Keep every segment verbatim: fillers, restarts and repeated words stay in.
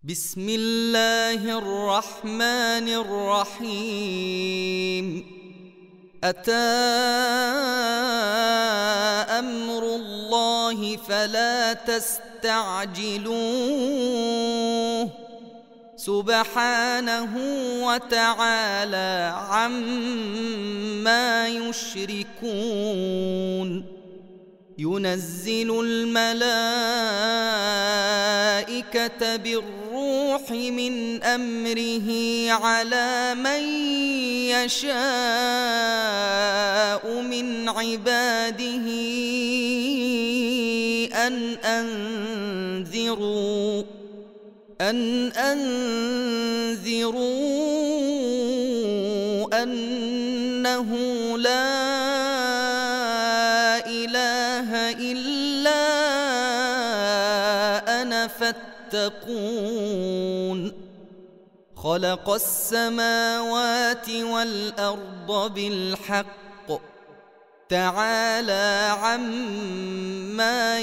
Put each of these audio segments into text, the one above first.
بسم الله الرحمن الرحيم. أتى أمر الله فلا تستعجلوه سبحانه وتعالى عما يشركون. ينزل الملائكة بالروح من أمره على من يشاء من عباده أن أنذروا أن أنذروا أنه لا إله إلا أنا فاتقون. خلق السماوات والأرض بالحق تعالى عما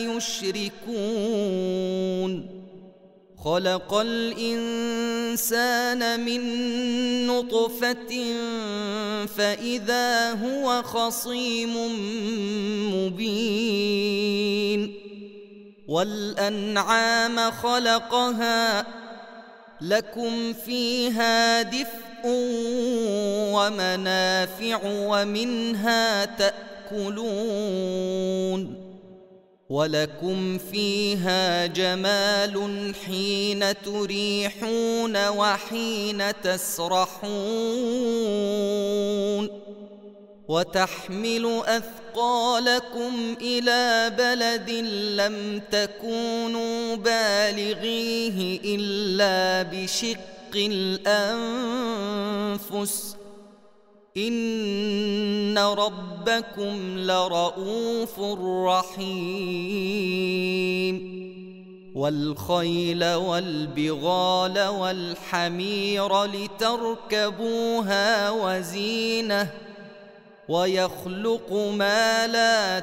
يشركون. خلق الإنسان من نطفة فإذا هو خصيم مبين. والأنعام خلقها لكم فيها دفء ومنافع ومنها تأكلون. ولكم فيها جمال حين تريحون وحين تسرحون. وتحمل أثقالكم إلى بلد لم تكونوا بالغيه إلا بشق الأنفس إن ربكم لرؤوف رحيم. والخيل والبغال والحمير لتركبوها وزينة ويخلق ما لا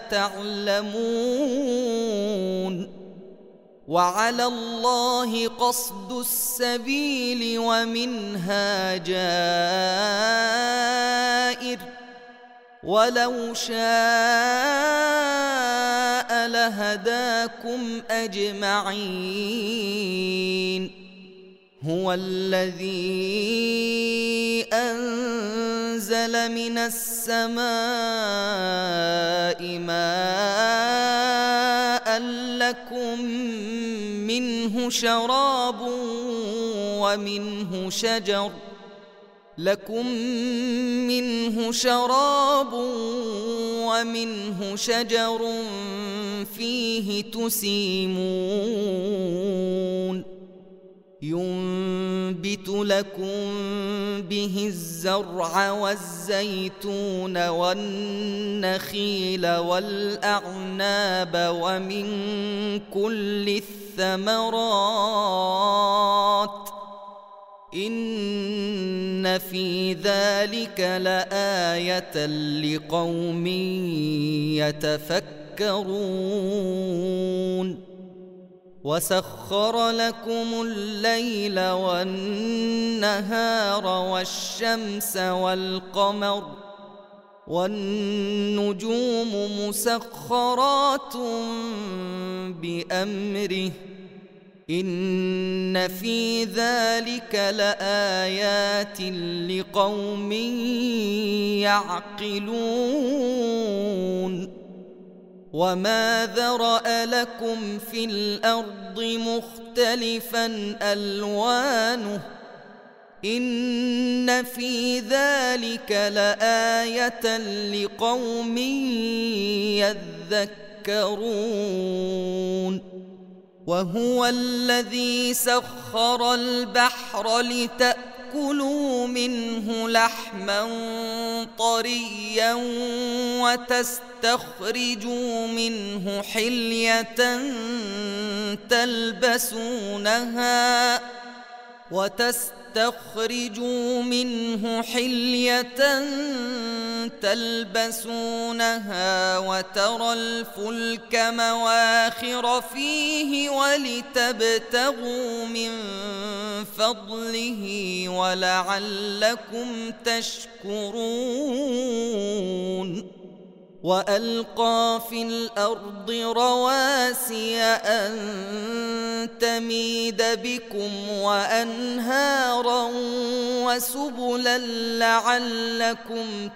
تعلمون. وعلى الله قصد السبيل ومنها جائر ولو شاء لهداكم أجمعين. هو الذي أنزل من السماء ماء لكم منه شراب ومنه شجر لكم منه شراب ومنه شجر فيه تسيمون. ينبت لكم به الزرع والزيتون والنخيل والأعناب ومن كل الثمرات إن في ذلك لآية لقوم يتفكرون. وسخر لكم الليل والنهار والشمس والقمر والنجوم مسخرات بأمره إن في ذلك لآيات لقوم يعقلون. وما ذرأ لكم في الأرض مختلفا ألوانه إن في ذلك لآية لقوم يذكرون. وهو الذي سخر البحر لتأكلوا منه لحما طريا وتستخرجوا منه حلية تلبسونها وتستخرجوا فاستخرجوا منه حلية تلبسونها وترى الفلك مواخر فيه ولتبتغوا من فضله ولعلكم تشكرون وألقى في الأرض رواسي أن تميد بكم وأنهارا وسبلا لعلكم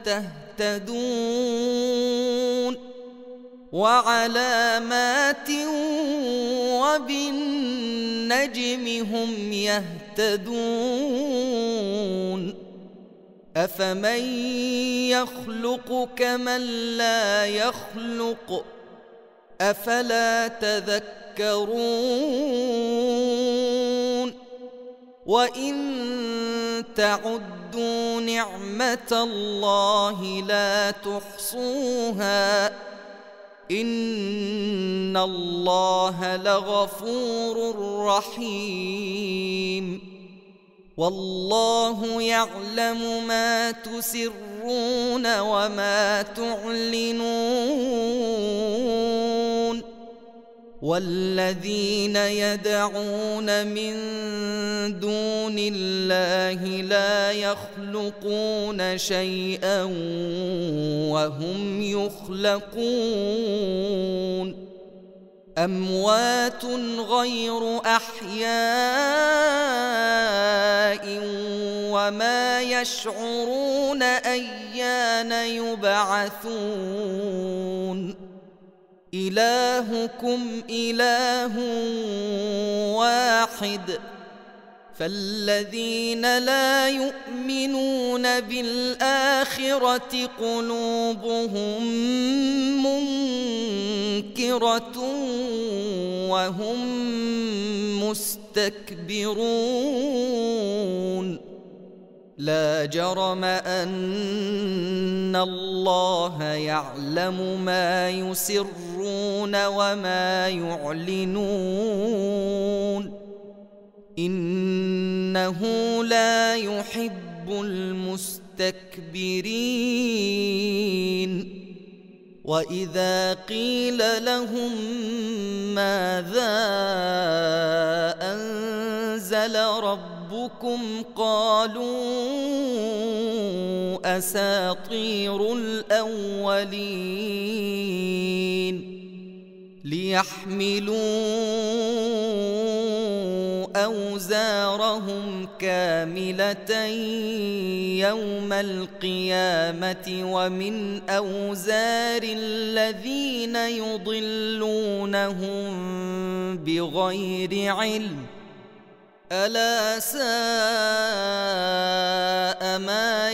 تهتدون وعلامات وبالنجم هم يهتدون أفمن يخلق كمن لا يخلق أفلا تذكرون وإن تعدوا نعمة الله لا تحصوها إن الله لغفور رحيم والله يعلم ما تسرون وما تعلنون والذين يدعون من دون الله لا يخلقون شيئا وهم يخلقون أموات غير أحياء وما يشعرون أيان يبعثون إلهكم إله واحد فالذين لا يؤمنون بالآخرة قلوبهم منكرة وهم مستكبرون لا جرم أن الله يعلم ما يسرون وما يعلنون إنه لا يحب المستكبرين وإذا قيل لهم ماذا أنزل ربكم قالوا أساطير الأولين ليحملوا أوزارهم كاملة يوم القيامة ومن أوزار الذين يضلونهم بغير علم ألا ساء ما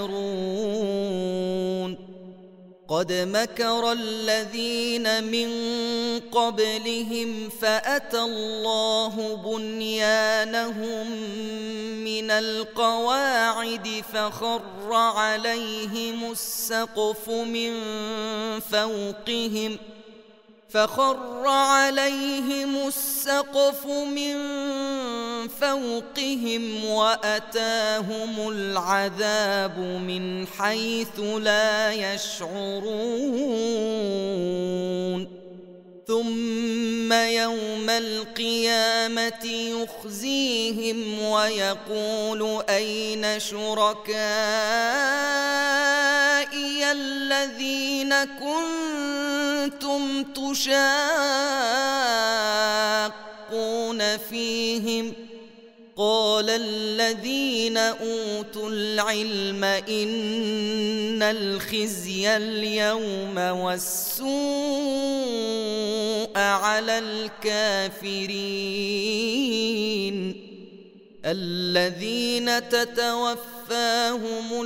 يزرون قد مكر الذين من قبلهم فأتى الله بنيانهم من القواعد فخر عليهم السقف من فوقهم فخر عليهم السقف من فوقهم وأتاهم العذاب من حيث لا يشعرون ثم يوم القيامة يخزيهم ويقول أين شركائي الذين كنتم تشاقون فيهم قال الذين أوتوا العلم إن الخزي اليوم والسوء على الكافرين الذين تتوفاهم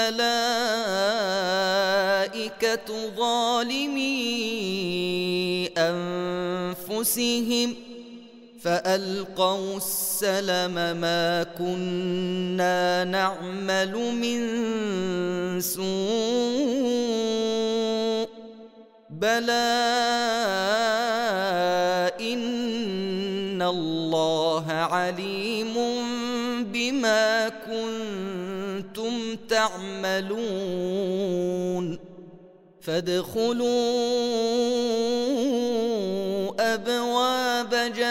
الملائكة ظالمي أنفسهم فألقوا السلم ما كنا نعمل من سوء بلى إن الله عليم بما كنتم تعملون فادخلوا أبواب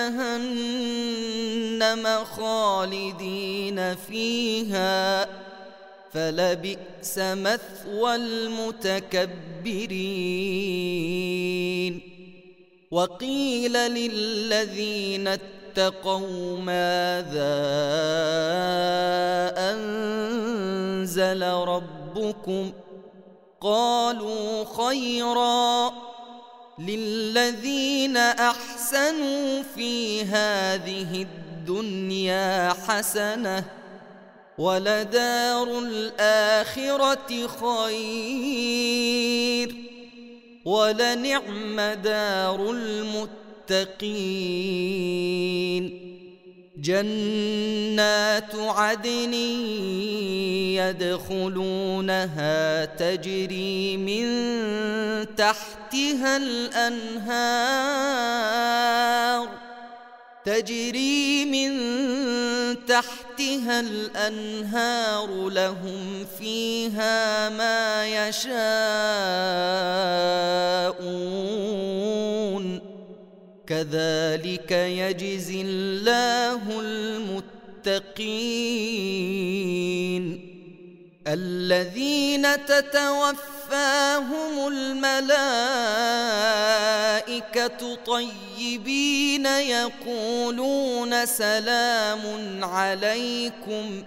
جهنم خالدين فيها فلبئس مثوى المتكبرين وقيل للذين اتقوا ماذا أنزل ربكم قالوا خيرا للذين أحسنوا في هذه الدنيا حسنة ولدار الآخرة خير ولنعم دار المتقين جنات عدن يدخلونها تجري من تحتها الأنهار تجري من تحتها الأنهار لهم فيها ما يشاءون كذلك يجزي الله المتقين الذين تتوفاهم الملائكة طيبين يقولون سلام عليكم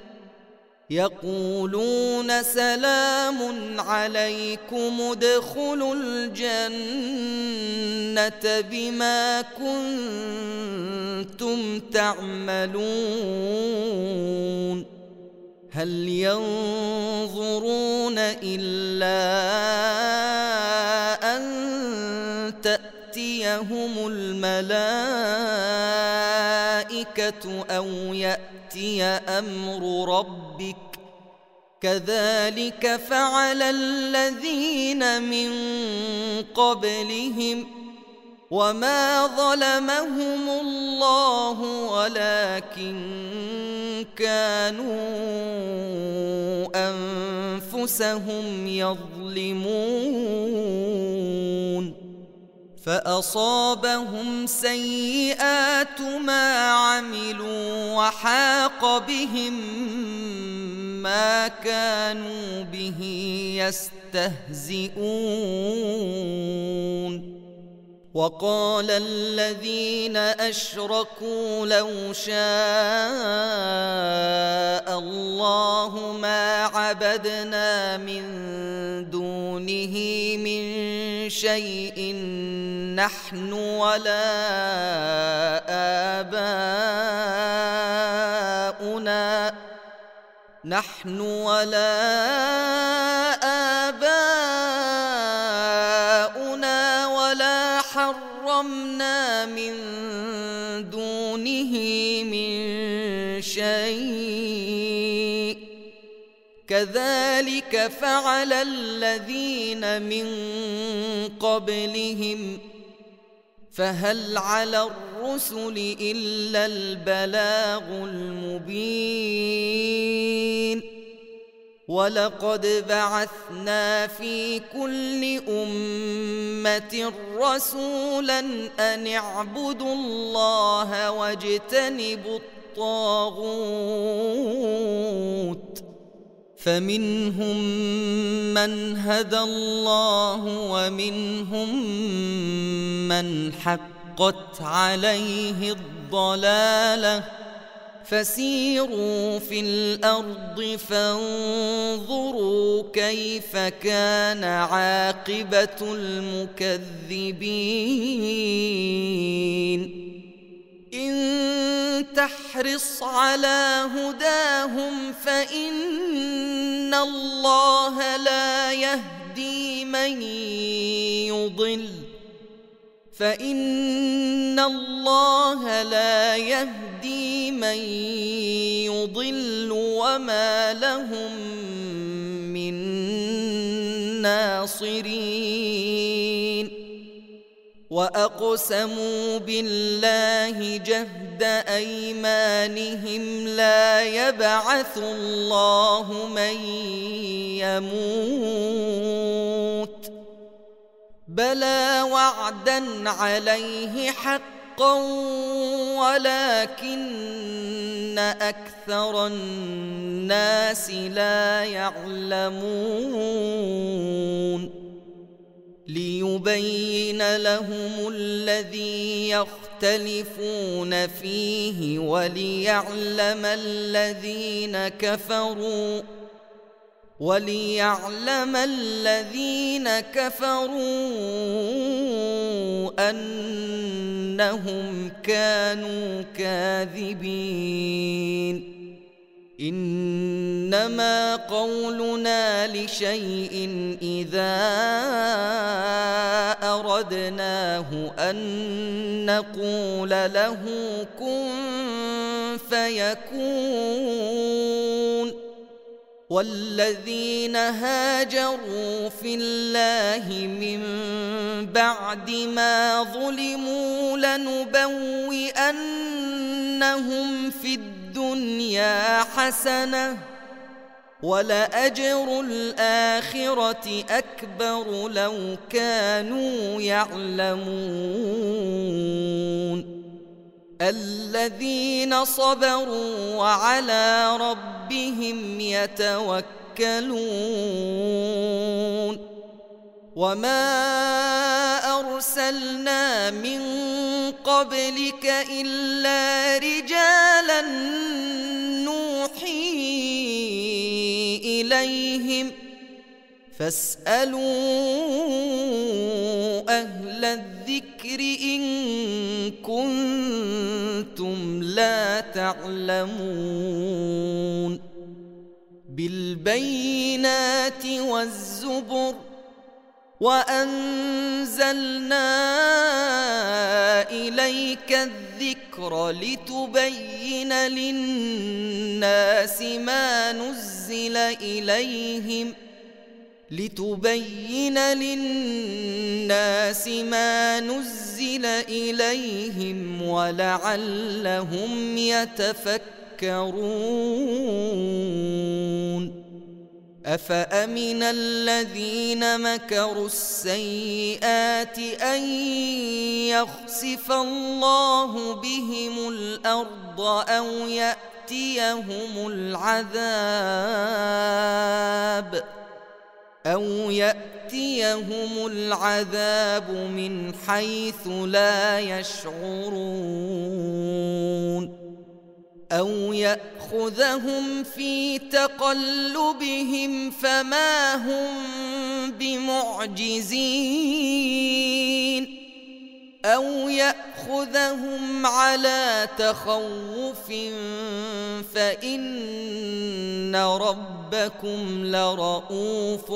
يقولون سلام عليكم ادخلوا الجنة بما كنتم تعملون هل ينظرون إلا أن تأتيهم الملائكة أو يأتي أمر ربك كذلك فعل الذين من قبلهم وما ظلمهم الله ولكن كانوا أنفسهم يظلمون فأصابهم سيئات ما عملوا وحاق بهم ما كانوا به يستهزئون وقال الذين أشركوا لو شاء الله ما عبدنا من دونه من شيء نحن ولا آباؤنا نحن ولا آباؤنا ولا حرمنا من دونه من شيء كذلك فعل الذين من قبلهم فهل على الرسل إلا البلاغ المبين ولقد بعثنا في كل أمة رسولا أن اعبدوا الله واجتنبوا الطاغوت فمنهم من هدى الله ومنهم من حقت عليه الضلالة فسيروا في الأرض فانظروا كيف كان عاقبة المكذبين إن تحرص على هداهم فإن الله لا يهدي من يضل فإن الله لا يهدي من يضل وما لهم من ناصرين وأقسموا بالله جهد أيمانهم لا يبعث الله من يموت بلى وعدا عليه حقا ولكن أكثر الناس لا يعلمون ليبين لهم الذي يختلفون فيه وليعلم الذين كفروا وليعلم الذين كفروا أنهم كانوا كاذبين إنما قولنا لشيء إذا أردناه أن نقول له كن فيكون والذين هاجروا في الله من بعد ما ظلموا لنبوئنهم في الدنيا حسنة ولأجر الآخرة أكبر لو كانوا يعلمون الذين صبروا وعلى ربهم يتوكلون وما أرسلنا من قبلك إلا رجالا نوحي إليهم فاسألوا أهل الذكر إن كنتم لا تعلمون بالبينات والزبر وأنزلنا إليك الذكر لتبين للناس ما نزل إليهم لتبين للناس ما نزل إليهم ولعلهم يتفكرون أفأمن الذين مكروا السيئات أن يخسف الله بهم الأرض أو يأتيهم العذاب أو يأتيهم العذاب من حيث لا يشعرون أو يأخذهم في تقلبهم فما هم بمعجزين أو يأخذهم على تخوف فإن ربكم لرؤوف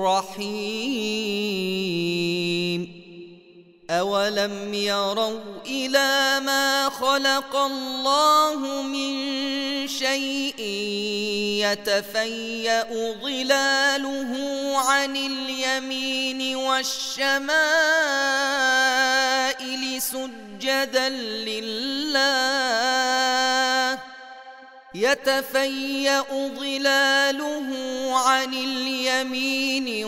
رحيم أولم يروا إلى ما خلق الله من شيء يتفيأ ظلاله عن اليمين والشمائل سجدا لله يتفيأ ظلاله عن اليمين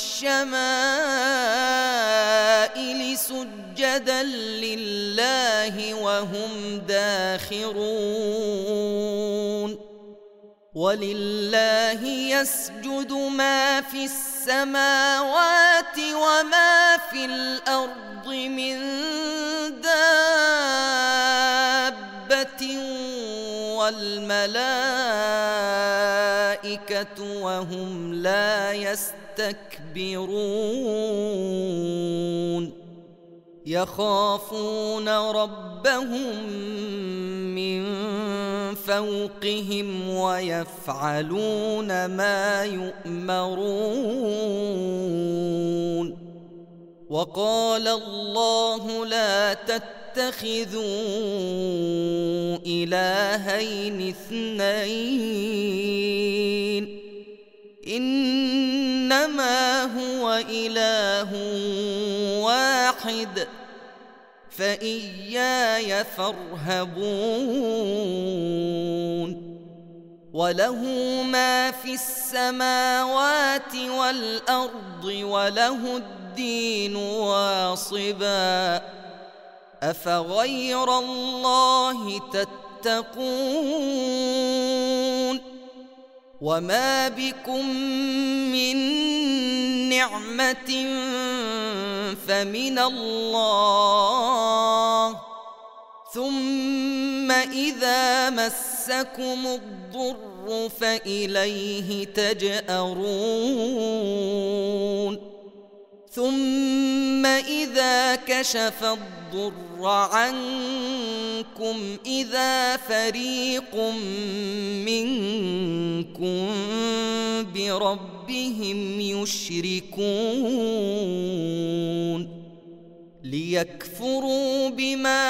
والشمائل سجدا لله وهم داخرون ولله يسجد ما في السماوات وما في الأرض من دابة والملائكة وهم لا يستكبرون يخافون ربهم من فوقهم ويفعلون ما يؤمرون وقال الله لا تتخذوا إلهين اثنين إنما هو إله واحد فإياي فارهبون وله ما في السماوات والأرض وله الدين واصبا أفغير الله تتقون وما بكم من نعمة فمن الله ثم إذا مسكم الضر فإليه تجأرون ثم إذا كشف الضر عنكم إذا فريق منكم بربهم يشركون ليكفروا بما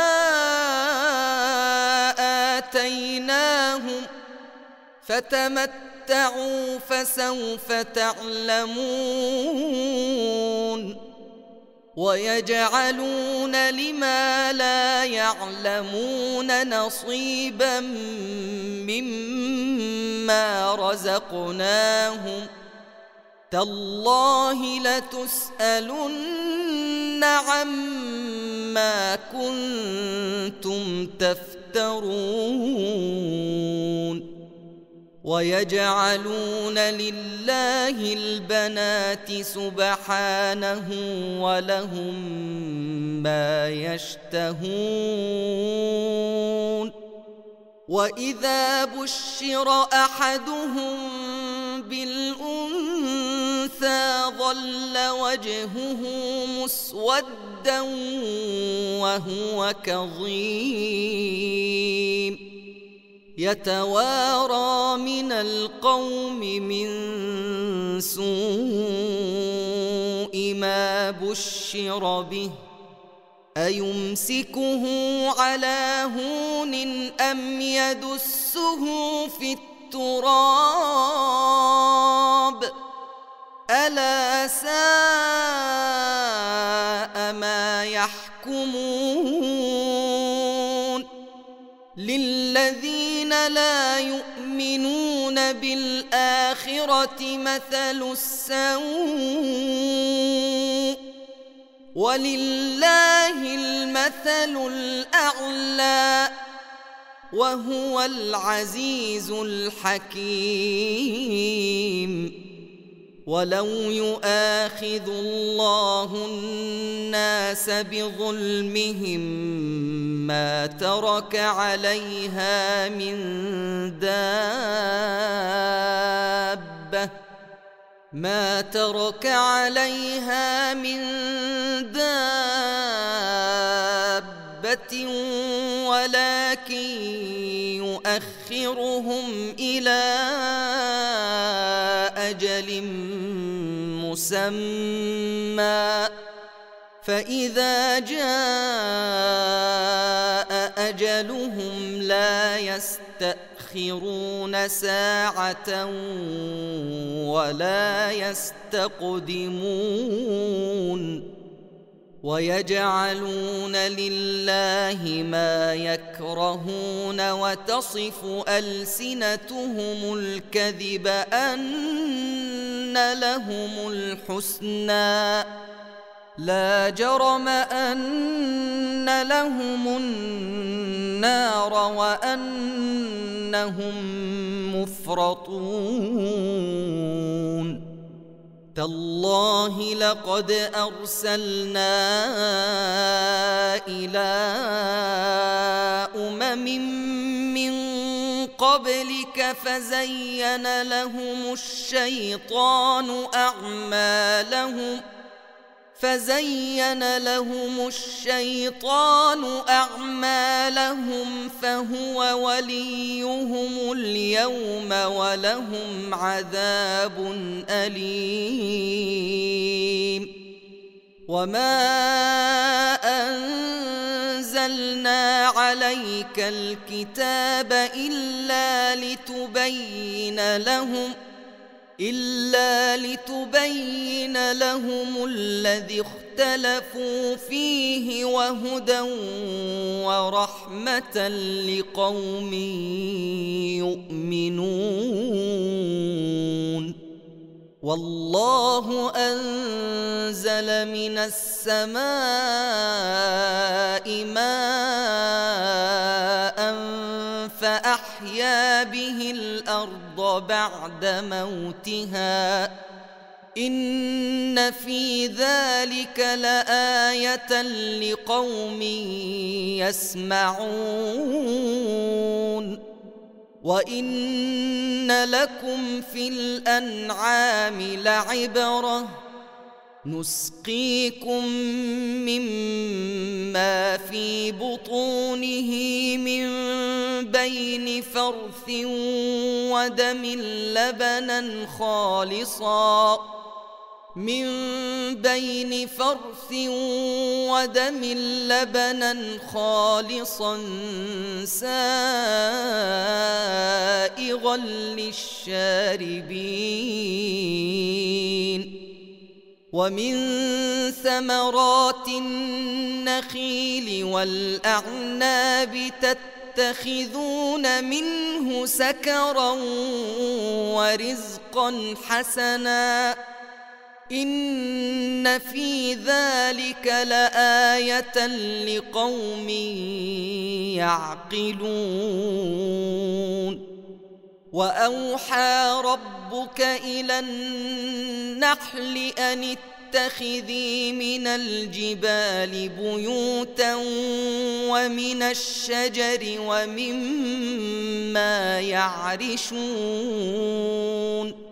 آتيناهم فتمتعوا فسوف تعلمون ويجعلون لما لا يعلمون نصيبا مما رزقناهم تالله لتسألن عما كنتم تفترون ويجعلون لله البنات سبحانه ولهم ما يشتهون وإذا بشر أحدهم بالأنثى ظل وجهه مسودا وهو كظيم يتوارى من القوم من سوء ما بشر به أيمسكه على هون أم يدسه في التراب ألا ساء ما يحكمون للذين لا يؤمنون بالآخرة مثل السوء ولله المثل الأعلى وهو العزيز الحكيم ولو يؤاخذ الله الناس بظلمهم ما ترك عليها من دابة ما ترك عليها من دابة ولكن يؤخرهم إلى أجل مسمى فإذا جاء أجلهم لا يستأخرون ساعة ولا يستقدمون ويجعلون لله ما يكرهون وتصف ألسنتهم الكذب أن لهم الحسنى لا جرم أن لهم النار وأنهم مفرطون تالله لقد أرسلنا إلى أمم من قبلك فزين لهم الشيطان أعمالهم فزين لهم الشيطان أعمالهم فهو وليهم اليوم ولهم عذاب أليم وما أنزلنا عليك الكتاب إلا لتبين لهم إلا لتبين لهم الذي اختلفوا فيه وهدى ورحمة لقوم يؤمنون. والله أنزل من السماء ماء فأحيا به الأرض بعد موتها إن في ذلك لآية لقوم يسمعون. وإن لكم في الأنعام لعبرة نسقيكم مما في بطونه من بين فرث ودم لبنا خالصا من بين فرث ودم لبنا خالصا سائغا للشاربين. ومن ثمرات النخيل والأعناب تتخذون منه سكرا ورزقا حسنا إن في ذلك لآية لقوم يعقلون. وأوحى ربك إلى النحل أن اتخذي من الجبال بيوتا ومن الشجر ومما يعرشون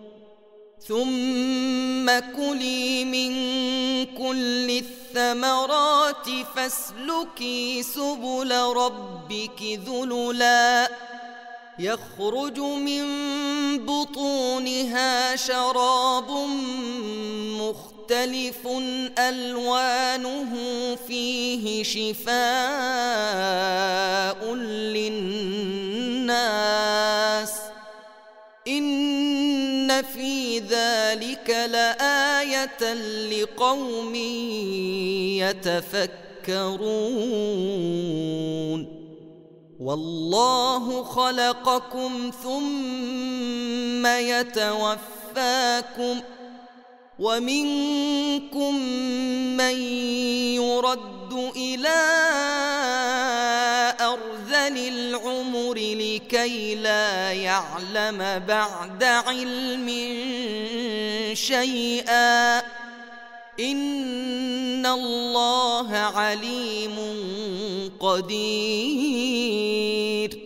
ثم كلي من كل الثمرات فاسلكي سبل ربك ذللا يخرج من بطونها شراب مختلف ألوانه فيه شفاء للناس إن في ذلك لآية لقوم يتفكرون. والله خلقكم ثم يتوفاكم ومنكم من يرد إلى أرذل العمر لكي لا يعلم بعد علم شيئا إن الله عليم قدير.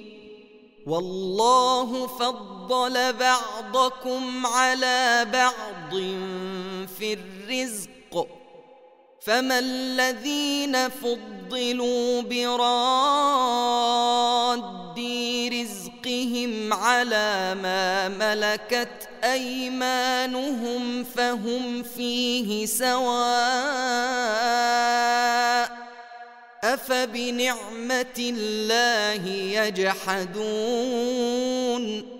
والله فضل بعضكم على بعض في الرزق فما الذين فضلوا براد رزقهم على ما ملكت أيمانهم فهم فيه سواء أفبنعمة الله يجحدون.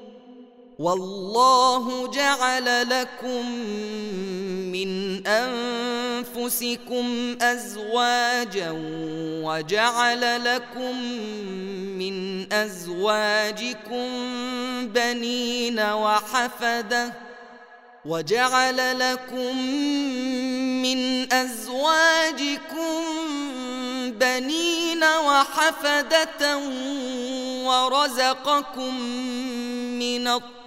والله جعل لكم من أنفسكم أزواجا وجعل لكم من أزواجكم بنين وحفدة وجعل لكم من أزواجكم بنين وحفدة ورزقكم من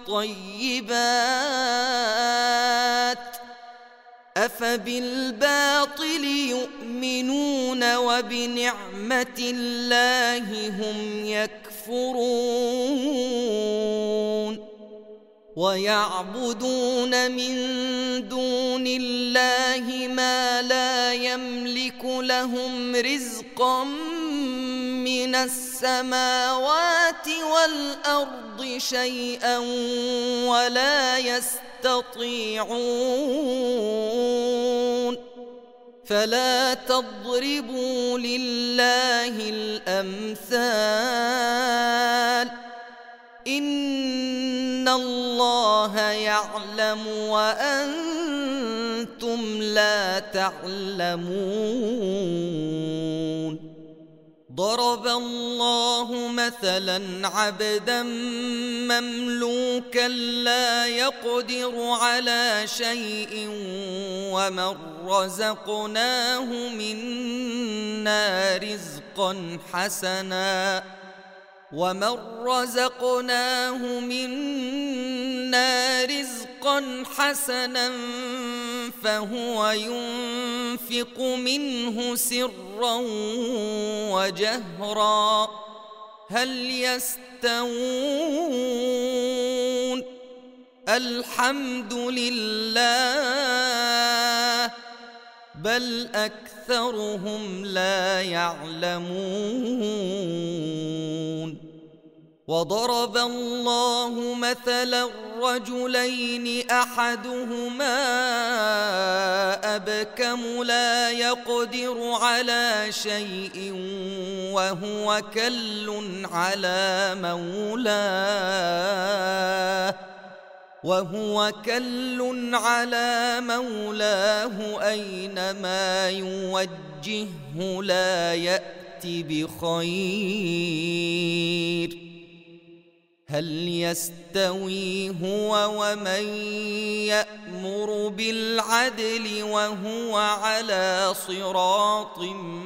الطيبات أفبالباطل يؤمنون وبنعمة الله هم يكفرون. ويعبدون من دون الله ما لا يملك لهم رزقا من السماوات والأرض شيئا ولا يستطيعون فلا تضربوا لله الأمثال إن إن الله يعلم وأنتم لا تعلمون. ضرب الله مثلا عبدا مملوكا لا يقدر على شيء ومن رزقناه منا رزقا حسنا ومن رزقناه منا رزقا حسنا فهو ينفق منه سرا وجهرا هل يستوون؟ الحمد لله بل أكثرهم لا يعلمون. وضرب الله مثلا رجلين أحدهما أبكم لا يقدر على شيء وهو كل على مولاه وهو كل على مولاه أينما يوجهه لا يأتي بخير هل يستوي هو ومن يأمر بالعدل وهو على صراط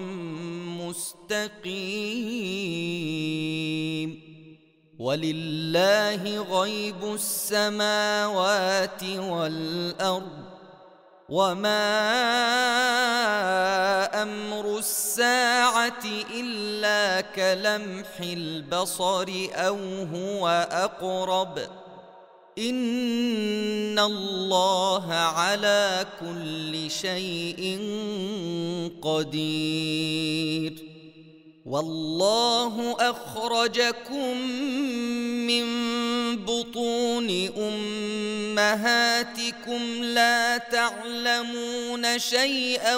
مستقيم؟ ولله غيب السماوات والأرض وما أمر الساعة إلا كلمح البصر أو هو أقرب إن الله على كل شيء قدير. والله أخرجكم من بطون أمهاتكم لا تعلمون شيئا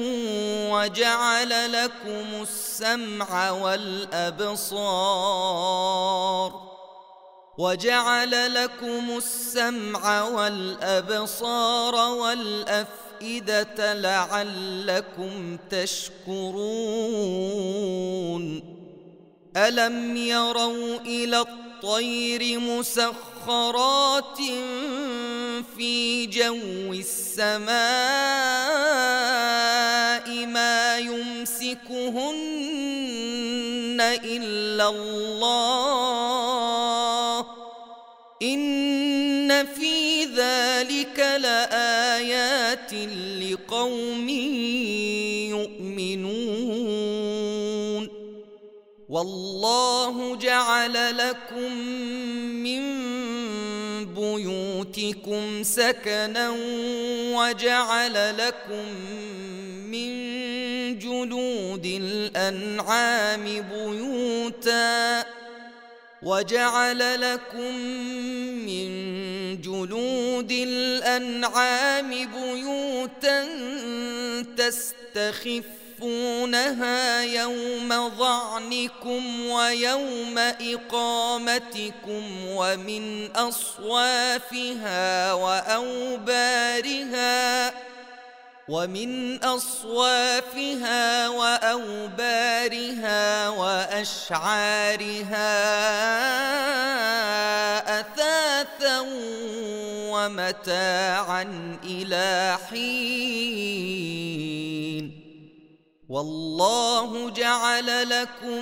وجعل لكم السمع والأبصار وجعل لكم السمع والأبصار والأفئدة لعلكم تشكرون. ألم يروا إلى الطير مسخرات في جو السماء ما يمسكهن إلا الله إن في ذلك لآيات لقوم يؤمنون. والله جعل لكم من بيوتكم سكنا وجعل لكم من جلود الأنعام بيوتا وجعل لكم من جلود الأنعام بيوتا تستخفونها يوم ظعنكم ويوم إقامتكم ومن أصوافها وأوبارها ومن أصوافها وأوبارها وأشعارها أثاثا ومتاعا إلى حين. والله جعل لكم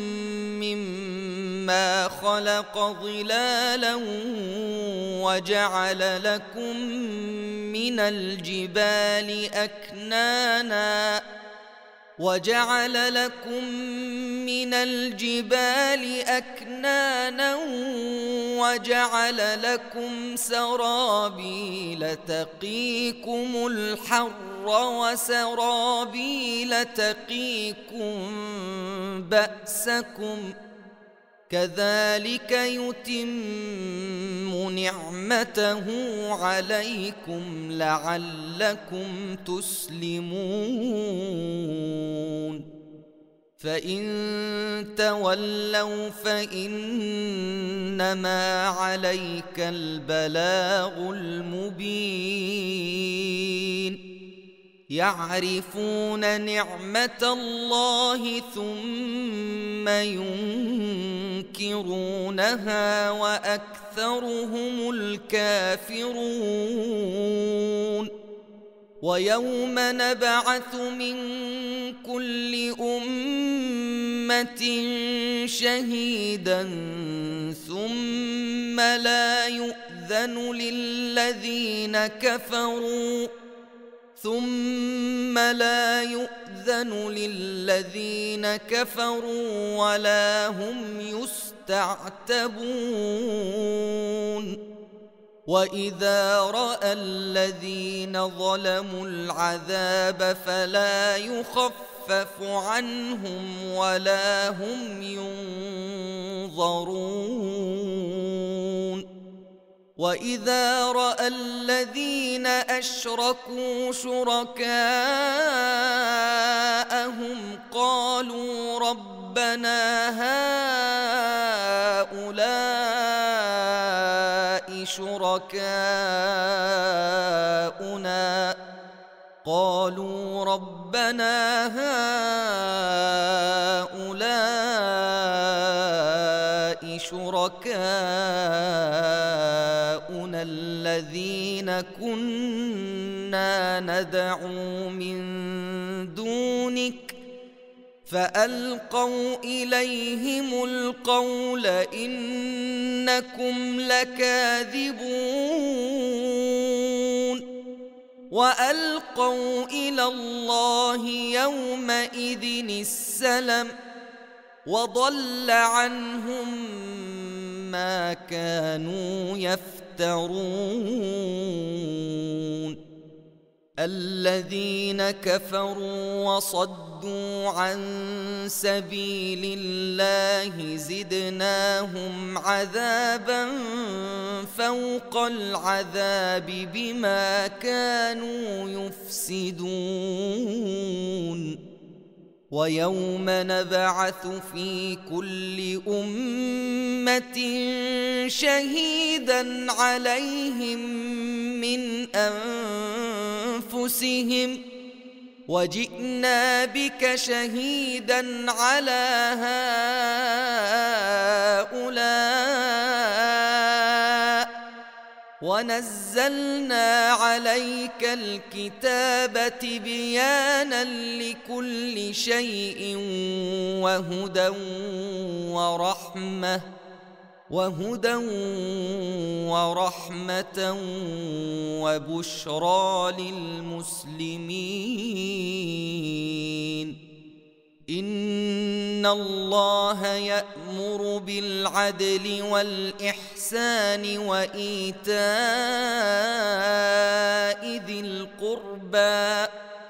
مما خلق ظلالا وجعل لكم من الجبال أكنانا وجعل لكم من الجبال أكنانا وجعل لكم سرابيل تقيكم الحر وسرابيل تقيكم بأسكم كذلك يتم نعمته عليكم لعلكم تسلمون. فإن تولوا فإنما عليك البلاغ المبين يعرفون نعمة الله ثم ينكرونها وأكثرهم الكافرون ويوم نبعث من كل أمة شهيدا ثم لا يؤذن للذين كفروا ثم لا يؤذن للذين كفروا ولا هم يستعتبون وإذا رأى الذين ظلموا العذاب فلا يخفف عنهم ولا هم ينظرون وإذا رأى الذين أشركوا شركاءهم قالوا ربنا هؤلاء شركاؤنا قالوا ربنا هؤلاء شركاؤنا الذين كنا ندعو من دونك فألقوا إليهم القول إنكم لكاذبون وألقوا إلى الله يومئذ السلم وضل عنهم ما كانوا يفترون الذين كفروا وصدوا عن سبيل الله زدناهم عذابا فوق العذاب بما كانوا يفسدون ويوم نبعث في كل أمة شهيدا عليهم من أنفسهم وجئنا بك شهيدا على هؤلاء ونزلنا عليك الكتاب تبيانا لكل شيء وهدى ورحمة وهدى ورحمة وبشرى للمسلمين إن الله يأمر بالعدل والإحسان وإيتاء ذي القربى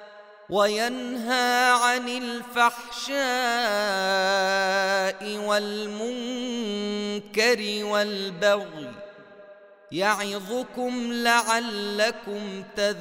وينهى عن الفحشاء والمنكر والبغي يعظكم لعلكم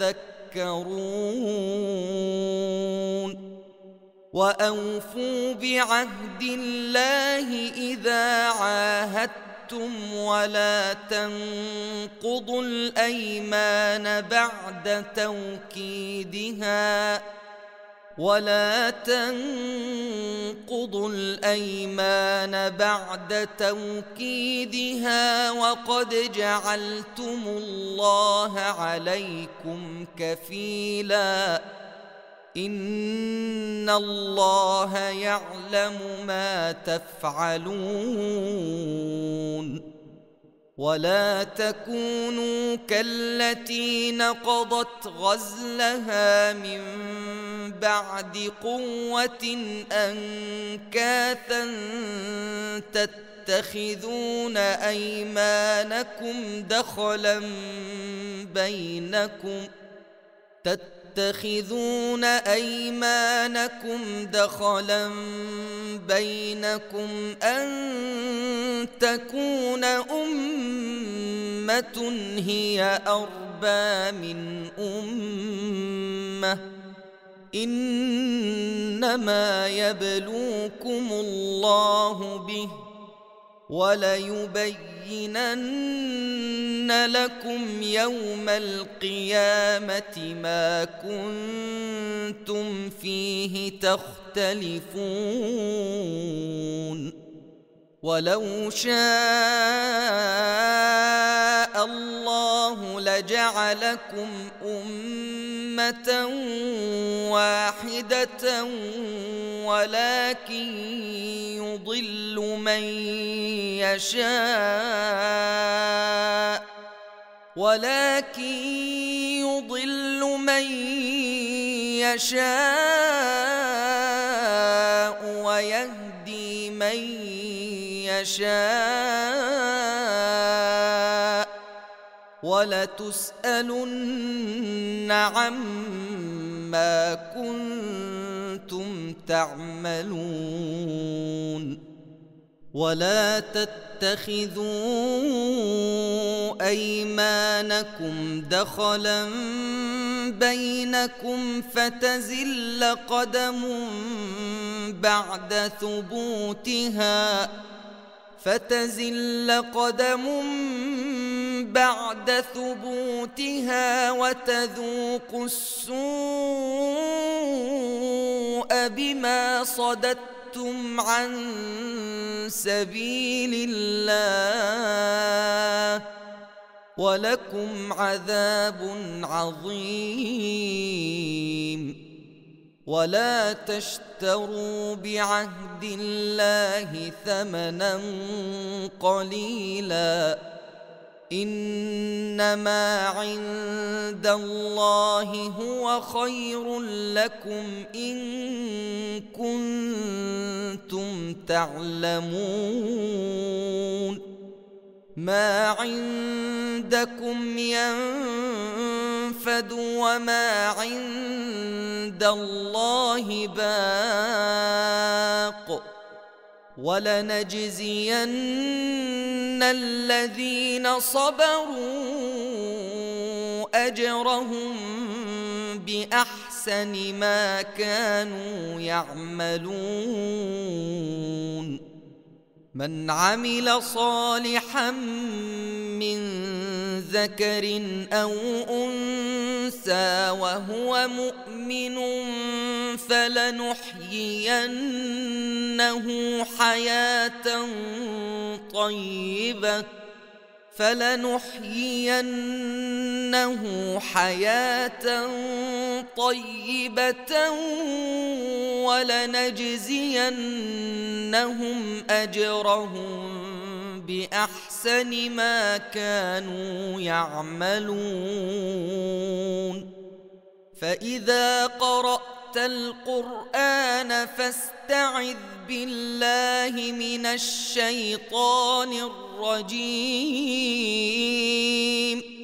تذكرون وأوفوا بعهد الله إذا عاهدتم ولا تنقضوا الأيمان بعد توكيدها ولا تنقضوا الأيمان بعد توكيدها وقد جعلتم الله عليكم كفيلاً إن الله يعلم ما تفعلون ولا تكونوا كالتي نقضت غزلها من بعد قوة أنكاثا تتخذون أيمانكم دخلا بينكم تتخذون أيمانكم دخلا بينكم أن تكون أمة هي أربى من أمة إنما يبلوكم الله به وليبينن لكم يوم القيامة ما كنتم فيه تختلفون ولو شاء الله لجعلكم أمة واحدة ولكن يضل من يشاء ولكن يضل من يشاء ويهدي من يشاء ولتسألن عما كنتم تعملون ولا تتخذوا أيمانكم دخلا بينكم فتزل قدم بعد ثبوتها فتزل قدم بعد ثبوتها وتذوقوا السوء بما صددتم عن سبيل الله ولكم عذاب عظيم ولا تشتروا بعهد الله ثمنا قليلا إنما عند الله هو خير لكم إن كنتم تعلمون ما عندكم ينفد وما عند الله باق ولنجزين الذين صبروا أجرهم بأحسن ما كانوا يعملون من عمل صالحا من ذكر أو أنثى وهو مؤمن فلنحيينه حياة طيبة فلنحيينه حياة طيبة ولنجزينهم أجرهم بأحسن ما كانوا يعملون فإذا قرأت القرآن فاستعذ بالله من الشيطان الرجيم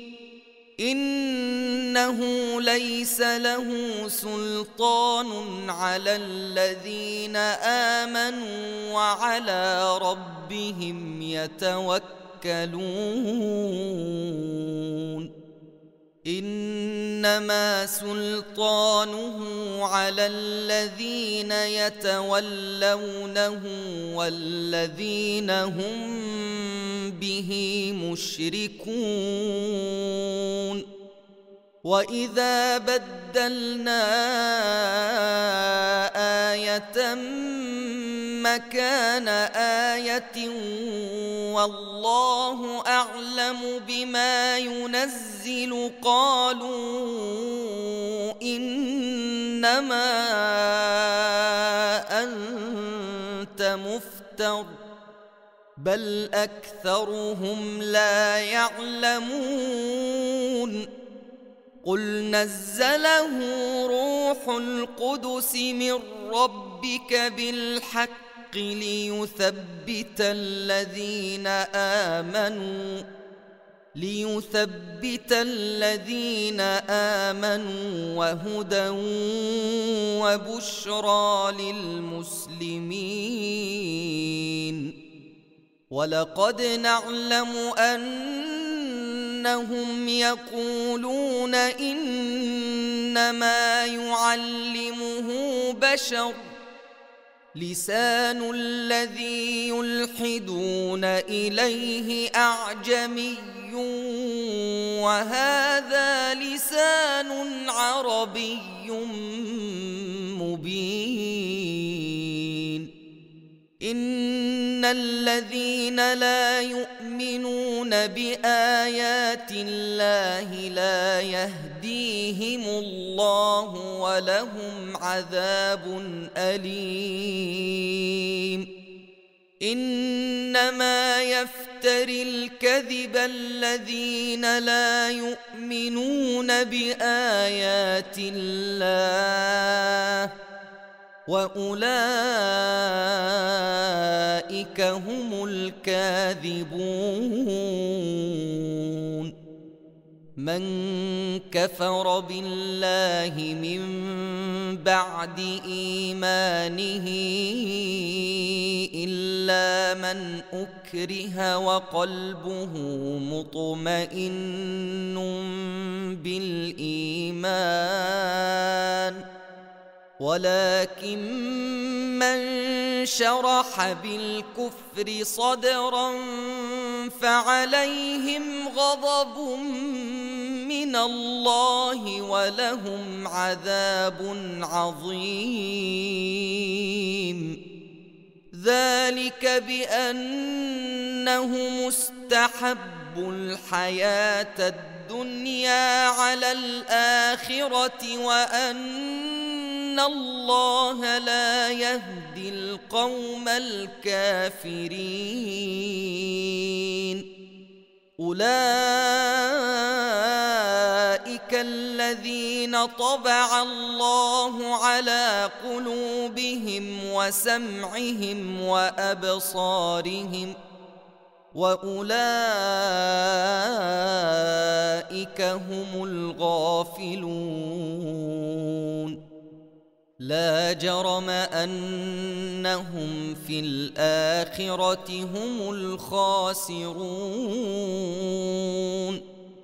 إنه ليس له سلطان على الذين آمنوا وعلى ربهم يتوكلون إنما سلطانه على الذين يتولونه والذين هم به مشركون وإذا بدلنا آية مكان آية والله أعلم بما ينزل قالوا إنما أنت مفتر بل أكثرهم لا يعلمون قل نزله روح القدس من ربك بالحق ليثبت الذين آمنوا ليثبت الذين آمنوا وهدى وبشرى للمسلمين ولقد نعلم أن أنهم يقولون إنما يعلمه بشر لسان الذي يلحدون إليه أعجمي وهذا لسان عربي مبين إن الذين لا يؤمنون بآيات الله لا يهديهم الله ولهم عذاب أليم إنما يفتري الكذب الذين لا يؤمنون بآيات الله وأولئك هم الكاذبون من كفر بالله من بعد إيمانه إلا من أكره وقلبه مطمئن بالإيمان ولكن من شرح بالكفر صدرا فعليهم غضب من الله ولهم عذاب عظيم ذلك بأنه مستحب الحياة الدنيا على الآخرة وأن الله لا يهدي القوم الكافرين أولئك الذين طبع الله على قلوبهم وسمعهم وأبصارهم وأولئك هم الغافلون لا جرم أنهم في الآخرة هم الخاسرون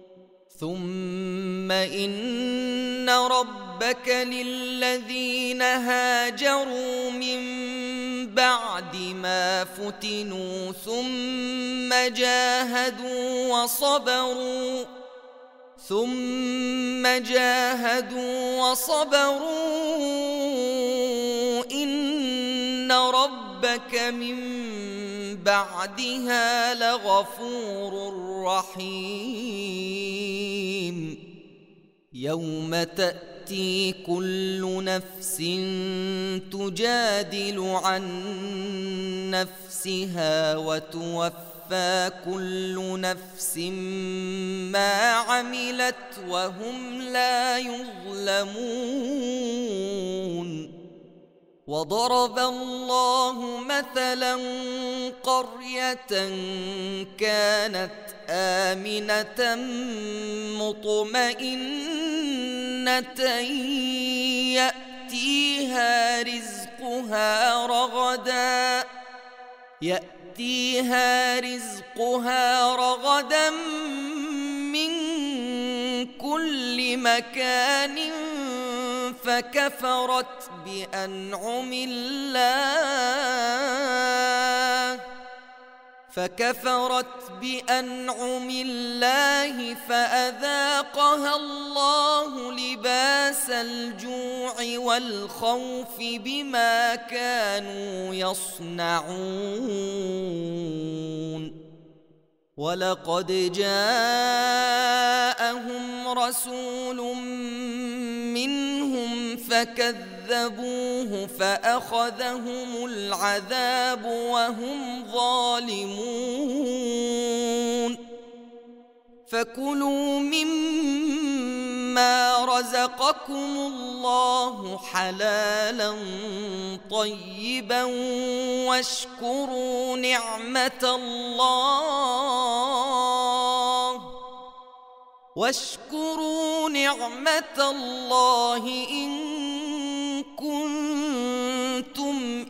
ثم إن ربك للذين هاجروا من بعد ما فتنوا ثم جاهدوا وصبروا ثم جاهدوا وصبروا إن ربك من بعدها لغفور رحيم يوم تأتي كل نفس تجادل عن نفسها وتوفى كل نفس ما عملت وهم لا يظلمون وضرب الله مثلا قرية كانت آمنة مطمئنة يأتيها رزقها رغدا يأتيها رزقها رغدا من كل مكان فكفرت بأنعم الله فكفرت بأنعم الله فأذاقها الله لباس الجوع والخوف بما كانوا يصنعون ولقد جاءهم رسول منهم فكذبوه فأخذهم العذاب وهم ظالمون فكلوا مما رزقكم الله حلالا طيبا واشكروا نعمة الله واشكروا نعمة الله إن كنتم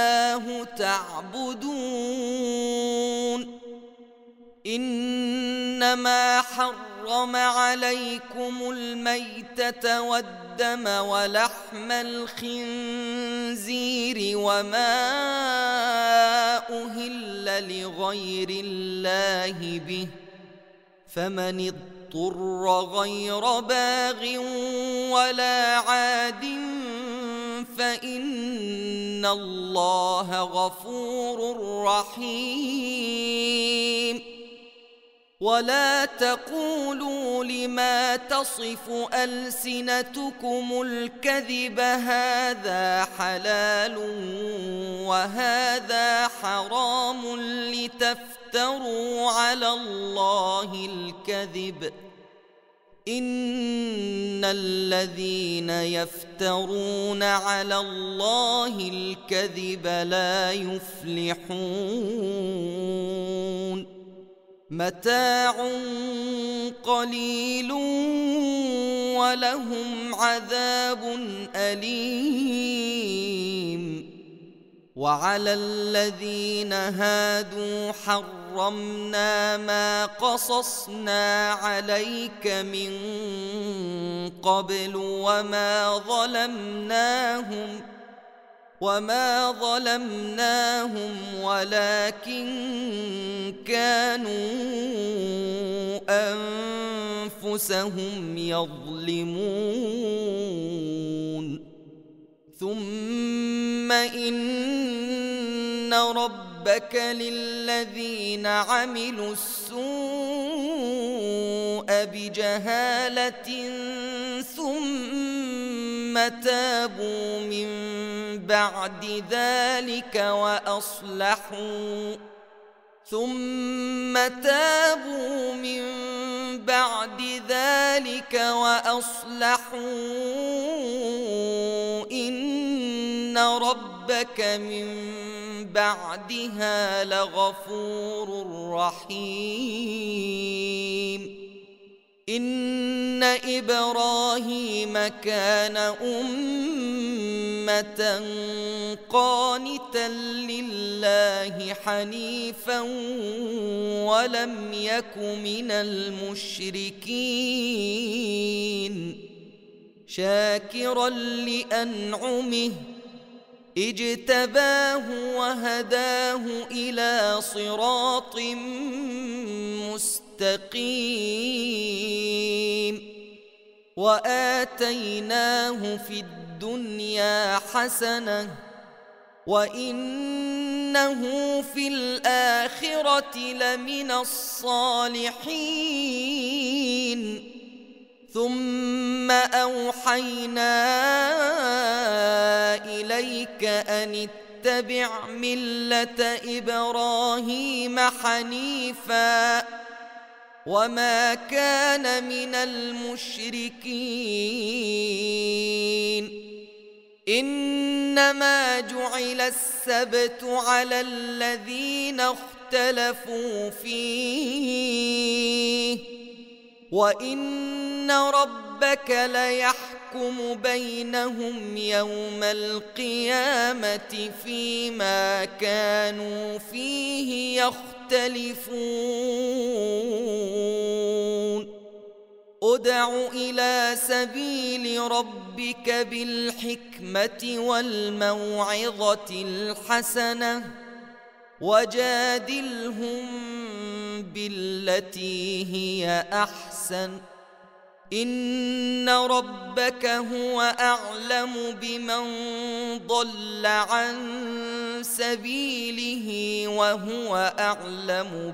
إياه تعبدون إن إنما حرم عليكم الميتة والدم ولحم الخنزير وما أهل لغير الله به، فمن اضطر غير باغ ولا عاد فإن الله غفور رحيم. ولا تقولوا لما تصف ألسنتكم الكذب هذا حلال وهذا حرام لتفتروا على الله الكذب، إن الذين يفترون على الله الكذب لا يفلحون. متاع قليل ولهم عذاب أليم. وعلى الذين هادوا حرمنا ما قصصنا عليك من قبل وما ظلمناهم وما ظلمناهم ولكن كانوا أنفسهم يظلمون. ثم إن ربك للذين عملوا السوء بجهالة ثم تابوا من بعد ذلك وأصلحوا ثم تابوا من بعد ذلك وأصلحوا إن ربك من بعدها لغفور رحيم. إن إبراهيم كان أمة قانتا لله حنيفا ولم يك من المشركين، شاكرا لأنعمه اجتباه وهداه إلى صراط مستقيم. وآتيناه في الدنيا حسنة وإنه في الآخرة لمن الصالحين. ثم أوحينا إليك أن اتبع ملة إبراهيم حنيفا وما كان من المشركين. إنما جعل السبت على الذين اختلفوا فيه وإن ربك ليحكم بينهم يوم القيامة فيما كانوا فيه يختلفون. ادع إلى سبيل ربك بالحكمة والموعظة الحسنة وجادلهم بالتي هي أحسن، إن ربك هو أعلم بمن ضل عن سبيله وهو أعلم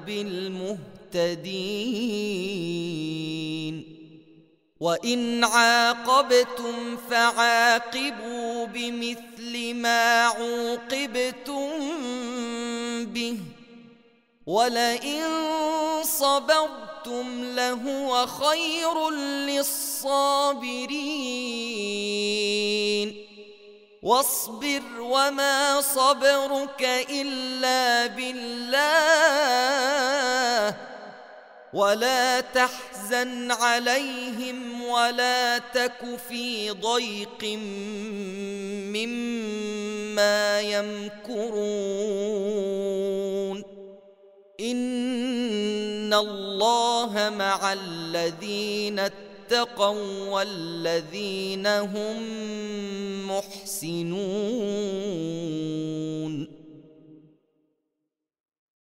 بالمهتدين. وإن عاقبتم فعاقبوا بمثل ما عوقبتم به ولئن صبرتم لهو خير للصابرين. واصبر وما صبرك إلا بالله ولا تحزن عليهم ولا تك في ضيق مما يمكرون. إن إن الله مع الذين اتقوا والذين هم محسنون.